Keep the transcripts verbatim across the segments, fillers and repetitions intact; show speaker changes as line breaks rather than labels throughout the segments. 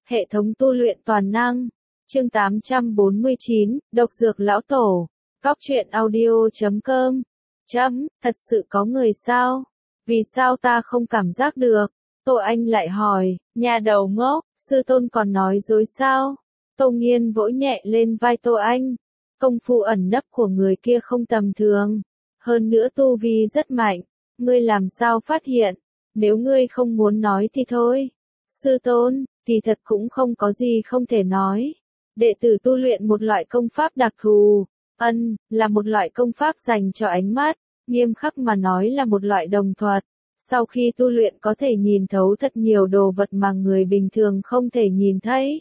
Hệ thống tu luyện toàn năng. Chương tám trăm bốn mươi chín, Độc Dược Lão Tổ. Cóc truyện audio chấm com. Chấm, thật sự có người sao? Vì sao ta không cảm giác được? Tô Anh lại hỏi, nhà đầu ngốc, sư tôn còn nói dối sao? Tô Nghiên vỗ nhẹ lên vai Tô Anh. Công phu ẩn nấp của người kia không tầm thường. Hơn nữa tu vi rất mạnh. Ngươi làm sao phát hiện? Nếu ngươi không muốn nói thì thôi. Sư tôn, thì thật cũng không có gì không thể nói. Đệ tử tu luyện một loại công pháp đặc thù. Ân, là một loại công pháp dành cho ánh mắt. Nghiêm khắc mà nói là một loại đồng thuật. Sau khi tu luyện có thể nhìn thấu thật nhiều đồ vật mà người bình thường không thể nhìn thấy.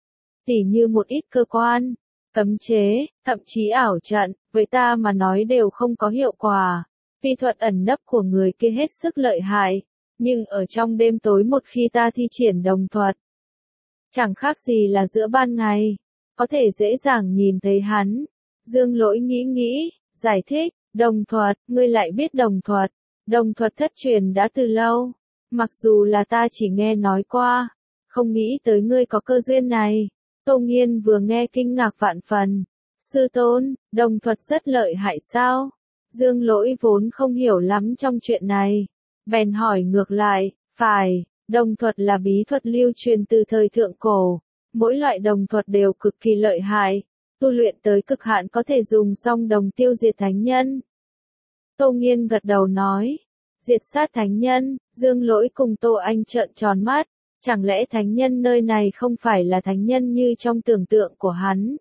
Tỉ như một ít cơ quan, cấm chế, thậm chí ảo trận, với ta mà nói đều không có hiệu quả. Phi thuật ẩn nấp của người kia hết sức lợi hại, nhưng ở trong đêm tối một khi ta thi triển đồng thuật, chẳng khác gì là giữa ban ngày, có thể dễ dàng nhìn thấy hắn. Dương Lỗi nghĩ nghĩ, giải thích, đồng thuật, ngươi lại biết đồng thuật. Đồng thuật thất truyền đã từ lâu, mặc dù là ta chỉ nghe nói qua, không nghĩ tới ngươi có cơ duyên này. Tô Nghiên vừa nghe kinh ngạc vạn phần. Sư tôn, đồng thuật rất lợi hại sao? Dương Lỗi vốn không hiểu lắm trong chuyện này. Bèn hỏi ngược lại, phải, đồng thuật là bí thuật lưu truyền từ thời thượng cổ. Mỗi loại đồng thuật đều cực kỳ lợi hại. Tu luyện tới cực hạn có thể dùng song đồng tiêu diệt thánh nhân. Tô Nghiên gật đầu nói, diệt sát thánh nhân. Dương Lỗi cùng Tô Anh trợn tròn mắt. Chẳng lẽ thánh nhân nơi này không phải là thánh nhân như trong tưởng tượng của hắn?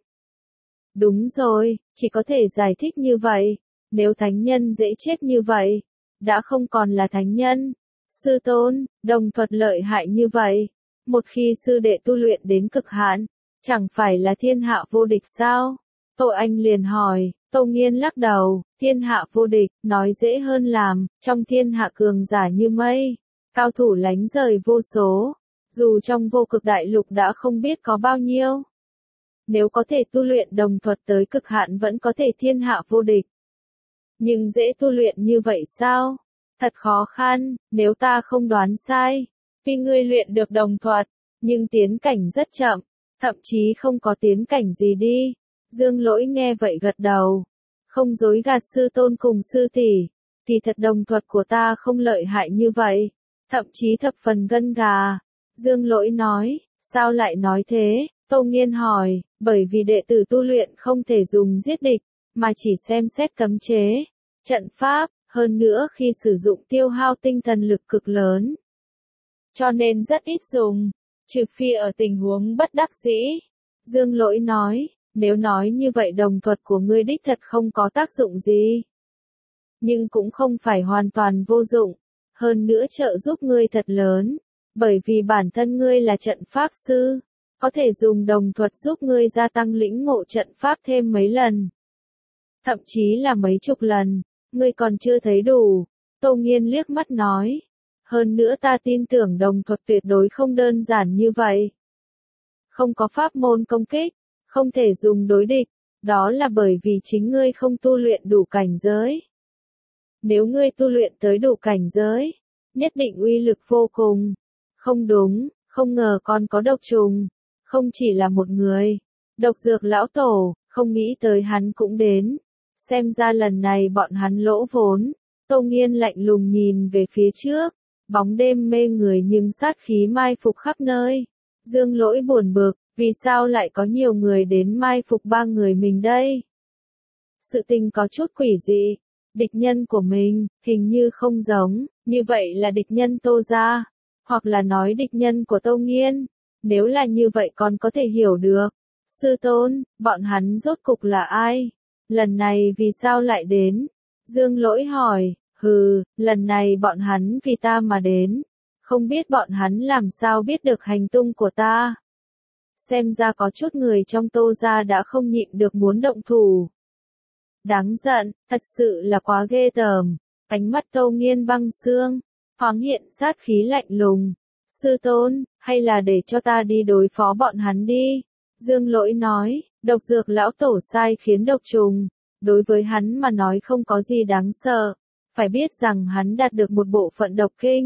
Đúng rồi, chỉ có thể giải thích như vậy. Nếu thánh nhân dễ chết như vậy, đã không còn là thánh nhân. Sư tôn, đồng thuật lợi hại như vậy. Một khi sư đệ tu luyện đến cực hạn, chẳng phải là thiên hạ vô địch sao? Tô Anh liền hỏi. Tô Nghiên lắc đầu, thiên hạ vô địch, nói dễ hơn làm, trong thiên hạ cường giả như mây, cao thủ lánh rời vô số, dù trong vô cực đại lục đã không biết có bao nhiêu. Nếu có thể tu luyện đồng thuật tới cực hạn vẫn có thể thiên hạ vô địch. Nhưng dễ tu luyện như vậy sao? Thật khó khăn, nếu ta không đoán sai. Vì ngươi luyện được đồng thuật, nhưng tiến cảnh rất chậm, thậm chí không có tiến cảnh gì đi. Dương Lỗi nghe vậy gật đầu. Không dối gạt sư tôn cùng sư tỷ, thì thật đồng thuật của ta không lợi hại như vậy, thậm chí thập phần gân gà. Dương Lỗi nói, sao lại nói thế? Tô Nghiên hỏi, bởi vì đệ tử tu luyện không thể dùng giết địch, mà chỉ xem xét cấm chế, trận pháp, hơn nữa khi sử dụng tiêu hao tinh thần lực cực lớn. Cho nên rất ít dùng, trừ phi ở tình huống bất đắc dĩ. Dương Lỗi nói, nếu nói như vậy đồng thuật của ngươi đích thật không có tác dụng gì. Nhưng cũng không phải hoàn toàn vô dụng, hơn nữa trợ giúp ngươi thật lớn. Bởi vì bản thân ngươi là trận pháp sư, có thể dùng đồng thuật giúp ngươi gia tăng lĩnh ngộ trận pháp thêm mấy lần. Thậm chí là mấy chục lần, ngươi còn chưa thấy đủ. Tô Nghiên liếc mắt nói. Hơn nữa ta tin tưởng đồng thuật tuyệt đối không đơn giản như vậy. Không có pháp môn công kích, không thể dùng đối địch, đó là bởi vì chính ngươi không tu luyện đủ cảnh giới. Nếu ngươi tu luyện tới đủ cảnh giới, nhất định uy lực vô cùng. Không đúng, không ngờ còn có độc trùng, không chỉ là một người. Độc Dược Lão Tổ, không nghĩ tới hắn cũng đến. Xem ra lần này bọn hắn lỗ vốn. Tô Nghiên lạnh lùng nhìn về phía trước, bóng đêm mê người nhưng sát khí mai phục khắp nơi. Dương Lỗi buồn bực, vì sao lại có nhiều người đến mai phục ba người mình đây? Sự tình có chút quỷ dị, địch nhân của mình, hình như không giống, như vậy là địch nhân Tô gia. Hoặc là nói địch nhân của Tô Nghiên. Nếu là như vậy còn có thể hiểu được. Sư tôn, bọn hắn rốt cục là ai? Lần này vì sao lại đến? Dương Lỗi hỏi, hừ, lần này bọn hắn vì ta mà đến. Không biết bọn hắn làm sao biết được hành tung của ta. Xem ra có chút người trong Tô gia đã không nhịn được muốn động thủ. Đáng giận, thật sự là quá ghê tởm. Ánh mắt Tô Nghiên băng xương, thoáng hiện sát khí lạnh lùng. Sư tôn, hay là để cho ta đi đối phó bọn hắn đi. Dương Lỗi nói, Độc Dược Lão Tổ sai khiến độc trùng. Đối với hắn mà nói không có gì đáng sợ. Phải biết rằng hắn đạt được một bộ phận độc kinh.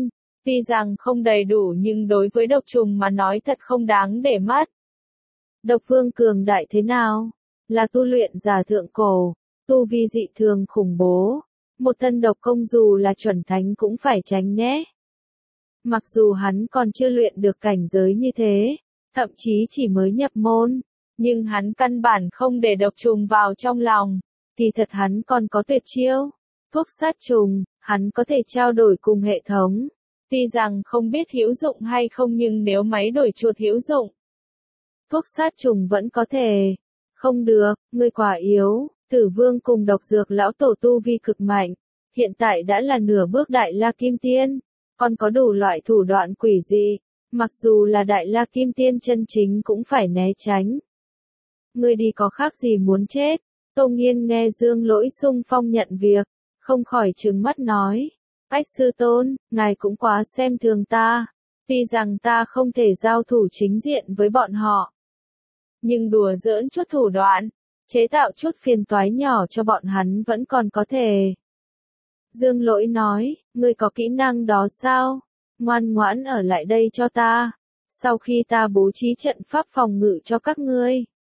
Tuy rằng không đầy đủ nhưng đối với độc trùng mà nói thật không đáng để mắt. Độc vương cường đại thế nào? Là tu luyện giả thượng cổ, tu vi dị thường khủng bố. Một thân độc công dù là chuẩn thánh cũng phải tránh né. Mặc dù hắn còn chưa luyện được cảnh giới như thế, thậm chí chỉ mới nhập môn, nhưng hắn căn bản không để độc trùng vào trong lòng. Kỳ thật hắn còn có tuyệt chiêu, thuốc sát trùng, hắn có thể trao đổi cùng hệ thống. Tuy rằng không biết hữu dụng hay không nhưng nếu máy đổi chuột hữu dụng, thuốc sát trùng vẫn có thể. Không được, ngươi quá yếu. Tử vương cùng độc dược lão tổ tu vi cực mạnh, hiện tại đã là nửa bước đại la kim tiên, còn có đủ loại thủ đoạn quỷ dị, mặc dù là đại la kim tiên chân chính cũng phải né tránh. Ngươi đi có khác gì muốn chết? Tô Nghiên nghe Dương Lỗi xung phong nhận việc, không khỏi trừng mắt nói, Bách sư tôn, ngài cũng quá xem thường ta, tuy rằng ta không thể giao thủ chính diện với bọn họ, nhưng đùa giỡn chút thủ đoạn, chế tạo chút phiền toái nhỏ cho bọn hắn vẫn còn có thể. Dương Lỗi nói, ngươi có kỹ năng đó sao? Ngoan ngoãn ở lại đây cho ta, sau khi ta bố trí trận pháp phòng ngự cho các ngươi.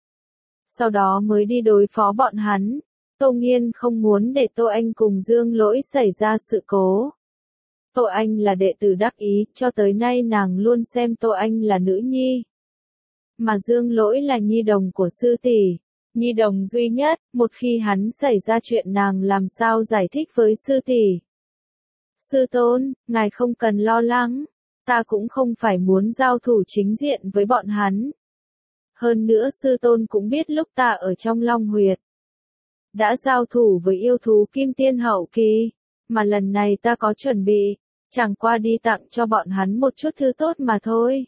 Sau đó mới đi đối phó bọn hắn. Tô Nghiên không muốn để Tô Anh cùng Dương Lỗi xảy ra sự cố. Tô Anh là đệ tử đắc ý, cho tới nay nàng luôn xem Tô Anh là nữ nhi. Mà Dương Lỗi là nhi đồng của sư tỷ, nhi đồng duy nhất, một khi hắn xảy ra chuyện nàng làm sao giải thích với sư tỷ. Sư tôn, ngài không cần lo lắng, ta cũng không phải muốn giao thủ chính diện với bọn hắn. Hơn nữa sư tôn cũng biết lúc ta ở trong Long Huyệt đã giao thủ với yêu thú kim tiên hậu kỳ, mà lần này ta có chuẩn bị, chẳng qua đi tặng cho bọn hắn một chút thứ tốt mà thôi.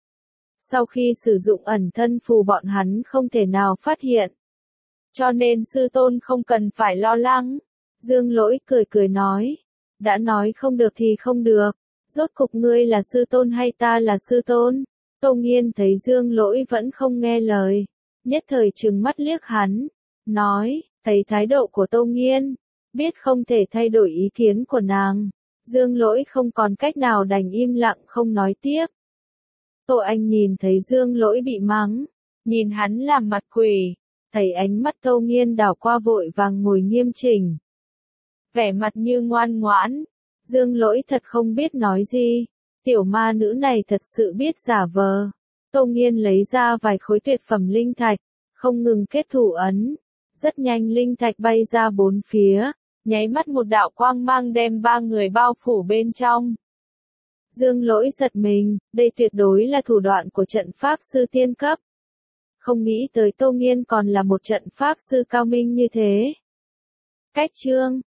Sau khi sử dụng ẩn thân phù bọn hắn không thể nào phát hiện. Cho nên sư tôn không cần phải lo lắng. Dương Lỗi cười cười nói. Đã nói không được thì không được. Rốt cục ngươi là sư tôn hay ta là sư tôn? Tô Nghiên thấy Dương Lỗi vẫn không nghe lời. Nhất thời trừng mắt liếc hắn. Nói, thấy thái độ của Tô Nghiên. Biết không thể thay đổi ý kiến của nàng. Dương Lỗi không còn cách nào đành im lặng không nói tiếp. Tô Anh nhìn thấy Dương Lỗi bị mắng, nhìn hắn làm mặt quỷ, thấy ánh mắt Tô Nghiên đảo qua vội vàng ngồi nghiêm chỉnh. Vẻ mặt như ngoan ngoãn, Dương Lỗi thật không biết nói gì, tiểu ma nữ này thật sự biết giả vờ. Tô Nghiên lấy ra vài khối tuyệt phẩm linh thạch, không ngừng kết thủ ấn, rất nhanh linh thạch bay ra bốn phía, nháy mắt một đạo quang mang đem ba người bao phủ bên trong. Dương Lỗi giật mình, đây tuyệt đối là thủ đoạn của trận pháp sư tiên cấp. Không nghĩ tới Tô Nghiên còn là một trận pháp sư cao minh như thế. Cách chương